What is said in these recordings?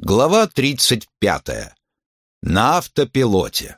Глава 35. На автопилоте.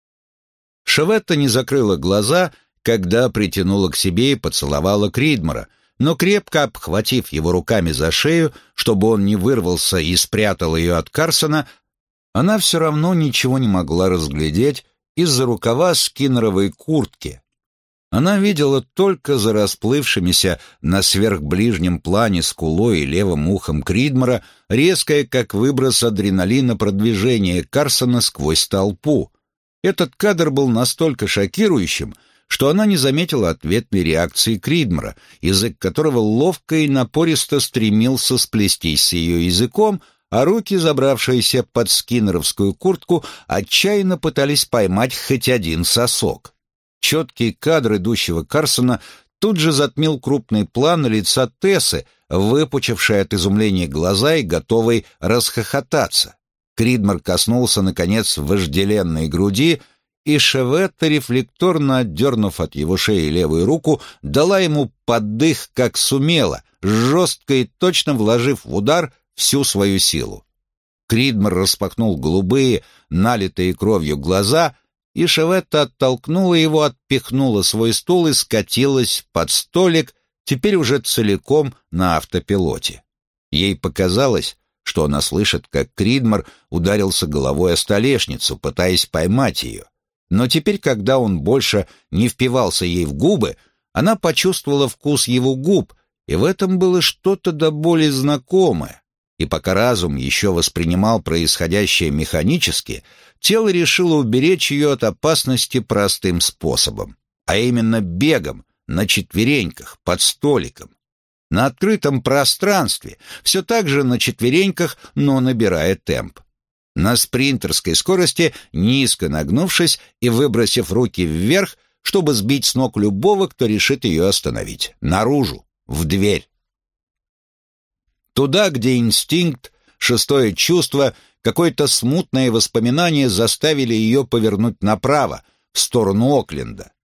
Шеветта не закрыла глаза, когда притянула к себе и поцеловала Кридмора, но крепко обхватив его руками за шею, чтобы он не вырвался и спрятал ее от Карсона, она все равно ничего не могла разглядеть из-за рукава скиннеровой куртки. Она видела только за расплывшимися на сверхближнем плане скулой и левым ухом Кридмора резкое, как выброс адреналина, продвижение Карсона сквозь толпу. Этот кадр был настолько шокирующим, что она не заметила ответной реакции Кридмора, язык которого ловко и напористо стремился сплестись с ее языком, а руки, забравшиеся под скиннеровскую куртку, отчаянно пытались поймать хоть один сосок. Четкий кадр идущего Карсона тут же затмил крупный план лица Тессы, выпучившей от изумления глаза и готовой расхохотаться. Кридмор коснулся, наконец, вожделенной груди, и Шеветта, рефлекторно отдернув от его шеи левую руку, дала ему поддых, как сумела, жестко и точно вложив в удар всю свою силу. Кридмор распахнул голубые, налитые кровью глаза, и Шеветта оттолкнула его, отпихнула свой стул и скатилась под столик, теперь уже целиком на автопилоте. Ей показалось, что она слышит, как Кридмор ударился головой о столешницу, пытаясь поймать ее. Но теперь, когда он больше не впивался ей в губы, она почувствовала вкус его губ, и в этом было что-то до боли знакомое. И пока разум еще воспринимал происходящее механически, тело решило уберечь ее от опасности простым способом, а именно бегом, на четвереньках, под столиком. На открытом пространстве, все так же на четвереньках, но набирая темп. На спринтерской скорости, низко нагнувшись и выбросив руки вверх, чтобы сбить с ног любого, кто решит ее остановить. Наружу, в дверь. Туда, где инстинкт, шестое чувство, какое-то смутное воспоминание заставили ее повернуть направо, в сторону Окленда.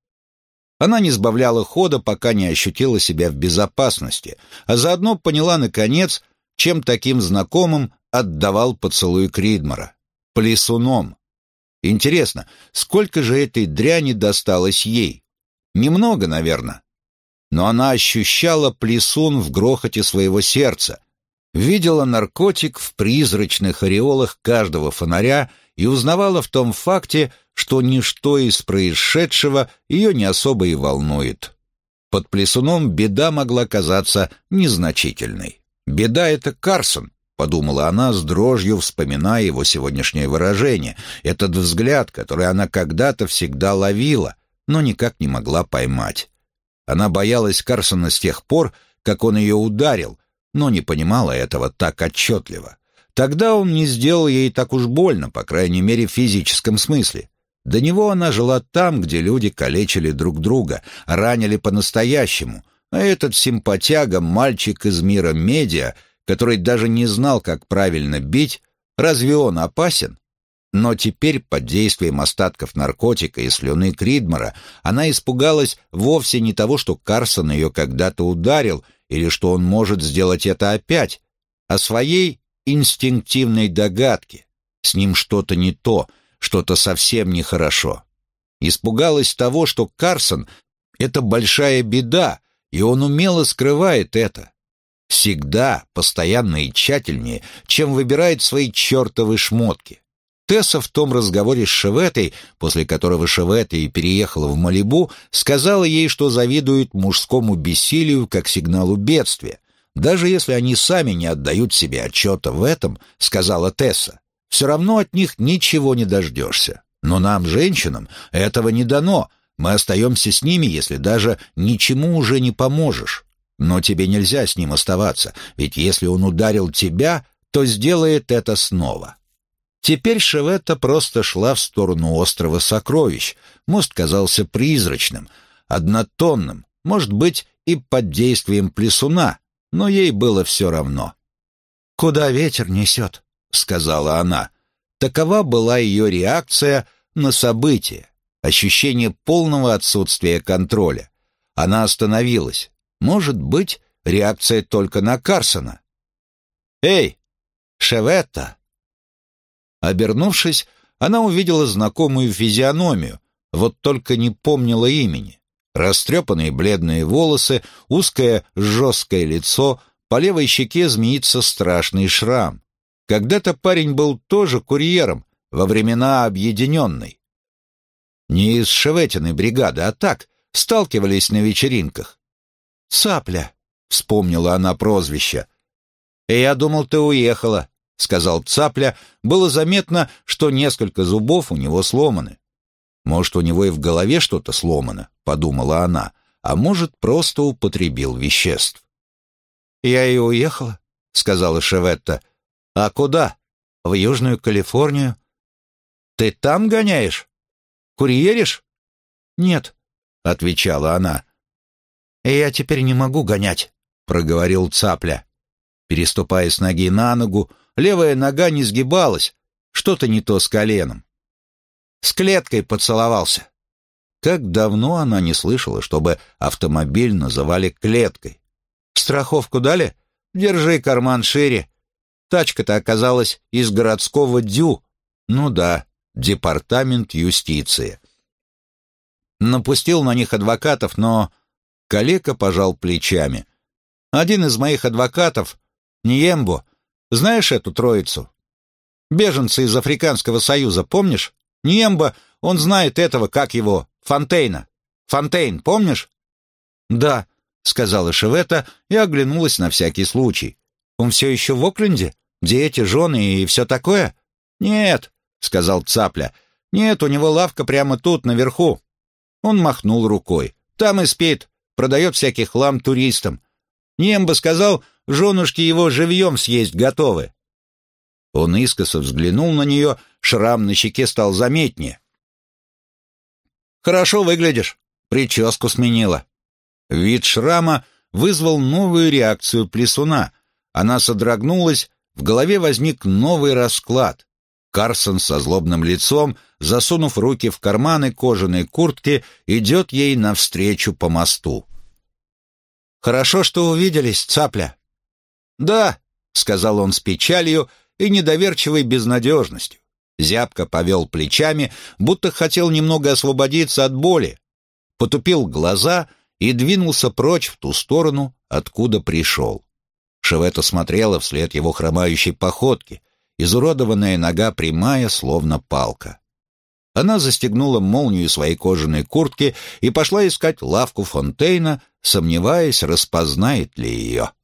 Она не сбавляла хода, пока не ощутила себя в безопасности, а заодно поняла, наконец, чем таким знакомым отдавал поцелуй Кридмора. Плесуном. Интересно, сколько же этой дряни досталось ей? Немного, наверное. Но она ощущала плесун в грохоте своего сердца, видела наркотик в призрачных ореолах каждого фонаря и узнавала в том факте, что ничто из происшедшего ее не особо и волнует. Под плесуном беда могла казаться незначительной. «Беда — это Карсон», — подумала она с дрожью, вспоминая его сегодняшнее выражение, этот взгляд, который она когда-то всегда ловила, но никак не могла поймать. Она боялась Карсона с тех пор, как он ее ударил, но не понимала этого так отчетливо. Тогда он не сделал ей так уж больно, по крайней мере, в физическом смысле. До него она жила там, где люди калечили друг друга, ранили по-настоящему, а этот симпатяга, мальчик из мира медиа, который даже не знал, как правильно бить, разве он опасен? Но теперь, под действием остатков наркотика и слюны Кридмора, она испугалась вовсе не того, что Карсон ее когда-то ударил, или что он может сделать это опять, а своей инстинктивной догадки. С ним что-то не то, что-то совсем нехорошо. Испугалась того, что Карсон — это большая беда, и он умело скрывает это. Всегда, постоянно и тщательнее, чем выбирает свои чертовы шмотки. Тесса в том разговоре с Шеветтой, после которого Шеветта и переехала в Малибу, сказала ей, что завидует мужскому бессилию как сигналу бедствия. «Даже если они сами не отдают себе отчета в этом, — сказала Тесса, — все равно от них ничего не дождешься. Но нам, женщинам, этого не дано. Мы остаемся с ними, если даже ничему уже не поможешь. Но тебе нельзя с ним оставаться, ведь если он ударил тебя, то сделает это снова». Теперь Шеветта просто шла в сторону острова Сокровищ. Мост казался призрачным, однотонным, может быть, и под действием плесуна, но ей было все равно. «Куда ветер несет?» — сказала она. Такова была ее реакция на событие, ощущение полного отсутствия контроля. Она остановилась. Может быть, реакция только на Карсона. «Эй, Шеветта!» Обернувшись, она увидела знакомую физиономию, вот только не помнила имени. Растрепанные бледные волосы, узкое жесткое лицо, по левой щеке змеится страшный шрам. Когда-то парень был тоже курьером, во времена Объединенной. Не из Шеветиной бригады, а так, сталкивались на вечеринках. «Цапля», — вспомнила она прозвище. «Я думал, ты уехала», — сказал Цапля. Было заметно, что несколько зубов у него сломаны. «Может, у него и в голове что-то сломано», — подумала она, «а может, просто употребил веществ». «Я и уехала», — сказала Шеветта. «А куда?» «В Южную Калифорнию». «Ты там гоняешь? Курьеришь?» «Нет», — отвечала она. «Я теперь не могу гонять», — проговорил Цапля. Переступая с ноги на ногу, левая нога не сгибалась, что-то не то с коленом. С клеткой поцеловался. Как давно она не слышала, чтобы автомобиль называли клеткой. «Страховку дали? Держи карман шире. Тачка-то оказалась из городского ДЮ. Ну да, департамент юстиции». Напустил на них адвокатов, но калека пожал плечами. «Один из моих адвокатов, Ниембо, знаешь эту троицу? Беженцы из Африканского союза, помнишь? Ниембо, он знает этого, как его, Фонтейна. Фонтейн, помнишь?» «Да», — сказала Шеветта и оглянулась на всякий случай. «Он все еще в Окленде? Дети, жены и все такое?» «Нет», — сказал Цапля. «Нет, у него лавка прямо тут, наверху». Он махнул рукой. «Там и спит, продает всякий хлам туристам. Ниембо сказал, женушки его живьем съесть готовы». Он искоса взглянул на нее, шрам на щеке стал заметнее. «Хорошо выглядишь, прическу сменила». Вид шрама вызвал новую реакцию плесуна. Она содрогнулась, в голове возник новый расклад. Карсон со злобным лицом, засунув руки в карманы кожаной куртки, идет ей навстречу по мосту. «Хорошо, что увиделись, Цапля». «Да», — сказал он с печалью и недоверчивой безнадежностью. Зябко повел плечами, будто хотел немного освободиться от боли. Потупил глаза и двинулся прочь в ту сторону, откуда пришел. Шеветта смотрела вслед его хромающей походке, изуродованная нога прямая, словно палка. Она застегнула молнию своей кожаной куртки и пошла искать лавку Фонтейна, сомневаясь, распознает ли ее.